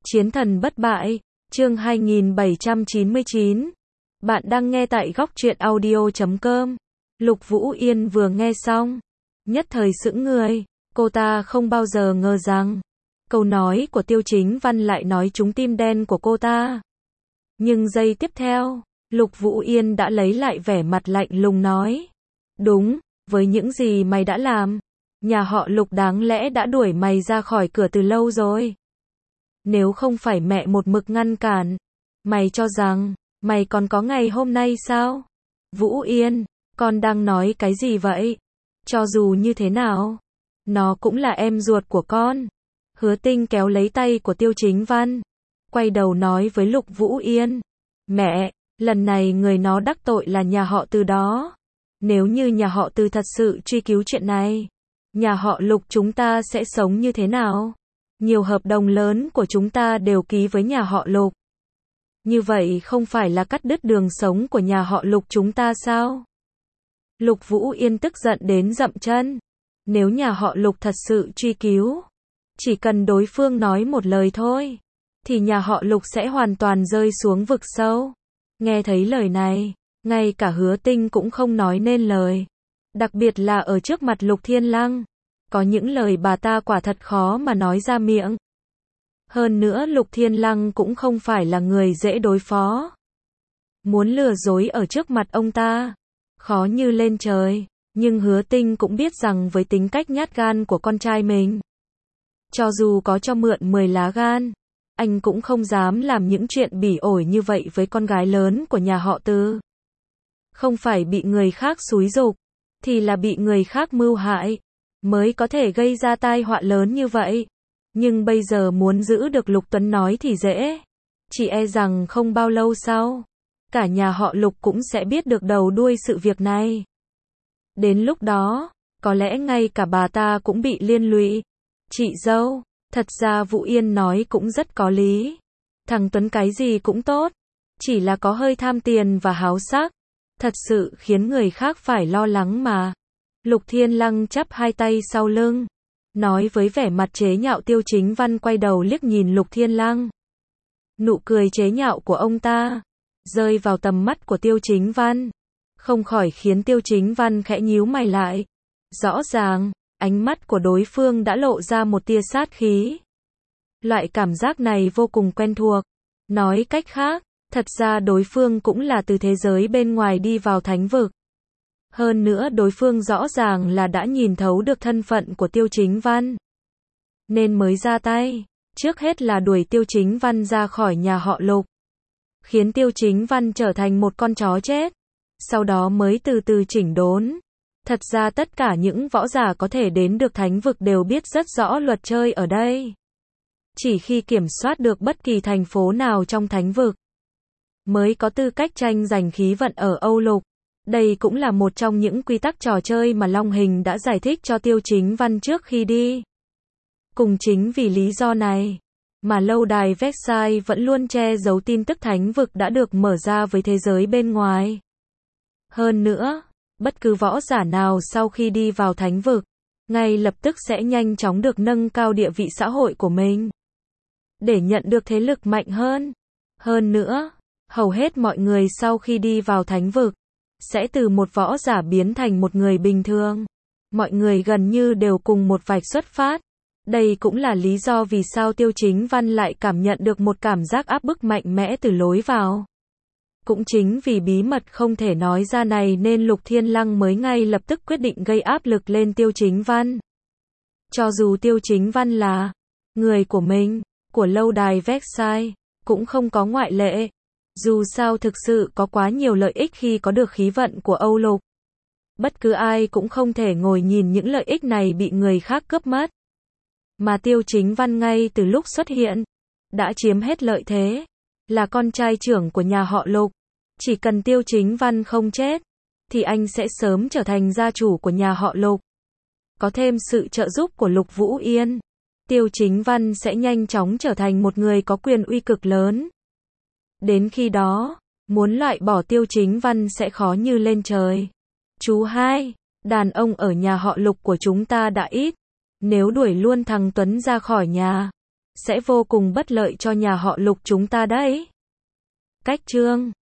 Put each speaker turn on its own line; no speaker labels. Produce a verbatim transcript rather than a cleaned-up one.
Chiến thần bất bại, chương hai nghìn bảy trăm chín mươi chín. Bạn đang nghe tại góc truyện audio chấm com. Lục Vũ Yên vừa nghe xong, nhất thời sững người, cô ta không bao giờ ngờ rằng, câu nói của Tiêu Chính Văn lại nói trúng tim đen của cô ta. Nhưng giây tiếp theo, Lục Vũ Yên đã lấy lại vẻ mặt lạnh lùng nói. Đúng, với những gì mày đã làm, nhà họ Lục đáng lẽ đã đuổi mày ra khỏi cửa từ lâu rồi. Nếu không phải mẹ một mực ngăn cản, mày cho rằng, mày còn có ngày hôm nay sao? Vũ Yên, con đang nói cái gì vậy? Cho dù như thế nào, nó cũng là em ruột của con. Hứa Tinh kéo lấy tay của Tiêu Chính Văn, quay đầu nói với Lục Vũ Yên. Mẹ, lần này người nó đắc tội là nhà họ Từ đó. Nếu như nhà họ Từ thật sự truy cứu chuyện này, nhà họ Lục chúng ta sẽ sống như thế nào? Nhiều hợp đồng lớn của chúng ta đều ký với nhà họ Lục. Như vậy không phải là cắt đứt đường sống của nhà họ Lục chúng ta sao? Lục Vũ Yên tức giận đến dậm chân. Nếu nhà họ Lục thật sự truy cứu, chỉ cần đối phương nói một lời thôi, thì nhà họ Lục sẽ hoàn toàn rơi xuống vực sâu. Nghe thấy lời này, ngay cả Hứa Tinh cũng không nói nên lời. Đặc biệt là ở trước mặt Lục Thiên Lăng. Có những lời bà ta quả thật khó mà nói ra miệng. Hơn nữa Lục Thiên Lăng cũng không phải là người dễ đối phó. Muốn lừa dối ở trước mặt ông ta, khó như lên trời. Nhưng Hứa Tinh cũng biết rằng với tính cách nhát gan của con trai mình, cho dù có cho mượn mười lá gan, anh cũng không dám làm những chuyện bỉ ổi như vậy với con gái lớn của nhà họ Từ. Không phải bị người khác xúi giục, thì là bị người khác mưu hại, mới có thể gây ra tai họa lớn như vậy. Nhưng bây giờ muốn giữ được Lục Tuấn nói thì dễ. Chỉ e rằng không bao lâu sau, cả nhà họ Lục cũng sẽ biết được đầu đuôi sự việc này. Đến lúc đó, có lẽ ngay cả bà ta cũng bị liên lụy. Chị dâu, thật ra Vũ Yên nói cũng rất có lý. Thằng Tuấn cái gì cũng tốt, chỉ là có hơi tham tiền và háo sắc, thật sự khiến người khác phải lo lắng mà. Lục Thiên Lăng chắp hai tay sau lưng, nói với vẻ mặt chế nhạo. Tiêu Chính Văn quay đầu liếc nhìn Lục Thiên Lăng. Nụ cười chế nhạo của ông ta rơi vào tầm mắt của Tiêu Chính Văn, không khỏi khiến Tiêu Chính Văn khẽ nhíu mày lại. Rõ ràng, ánh mắt của đối phương đã lộ ra một tia sát khí. Loại cảm giác này vô cùng quen thuộc. Nói cách khác, thật ra đối phương cũng là từ thế giới bên ngoài đi vào thánh vực. Hơn nữa đối phương rõ ràng là đã nhìn thấu được thân phận của Tiêu Chính Văn, nên mới ra tay. Trước hết là đuổi Tiêu Chính Văn ra khỏi nhà họ Lục, khiến Tiêu Chính Văn trở thành một con chó chết. Sau đó mới từ từ chỉnh đốn. Thật ra tất cả những võ giả có thể đến được thánh vực đều biết rất rõ luật chơi ở đây. Chỉ khi kiểm soát được bất kỳ thành phố nào trong thánh vực, mới có tư cách tranh giành khí vận ở Âu Lục. Đây cũng là một trong những quy tắc trò chơi mà Long Hình đã giải thích cho Tiêu Chính Văn trước khi đi. Cùng chính vì lý do này, mà lâu đài Versailles vẫn luôn che giấu tin tức thánh vực đã được mở ra với thế giới bên ngoài. Hơn nữa, bất cứ võ giả nào sau khi đi vào thánh vực, ngay lập tức sẽ nhanh chóng được nâng cao địa vị xã hội của mình, để nhận được thế lực mạnh hơn. Hơn nữa, hầu hết mọi người sau khi đi vào thánh vực, sẽ từ một võ giả biến thành một người bình thường. Mọi người gần như đều cùng một vạch xuất phát. Đây cũng là lý do vì sao Tiêu Chính Văn lại cảm nhận được một cảm giác áp bức mạnh mẽ từ lối vào. Cũng chính vì bí mật không thể nói ra này nên Lục Thiên Lăng mới ngay lập tức quyết định gây áp lực lên Tiêu Chính Văn. Cho dù Tiêu Chính Văn là người của mình, của lâu đài Versailles, cũng không có ngoại lệ. Dù sao thực sự có quá nhiều lợi ích khi có được khí vận của Âu Lục. Bất cứ ai cũng không thể ngồi nhìn những lợi ích này bị người khác cướp mất. Mà Tiêu Chính Văn ngay từ lúc xuất hiện, đã chiếm hết lợi thế. Là con trai trưởng của nhà họ Lục. Chỉ cần Tiêu Chính Văn không chết, thì anh sẽ sớm trở thành gia chủ của nhà họ Lục. Có thêm sự trợ giúp của Lục Vũ Yên, Tiêu Chính Văn sẽ nhanh chóng trở thành một người có quyền uy cực lớn. Đến khi đó, muốn loại bỏ Tiêu Chính Văn sẽ khó như lên trời. Chú hai, đàn ông ở nhà họ Lục của chúng ta đã ít. Nếu đuổi luôn thằng Tuấn ra khỏi nhà, sẽ vô cùng bất lợi cho nhà họ Lục chúng ta đấy. Cách chương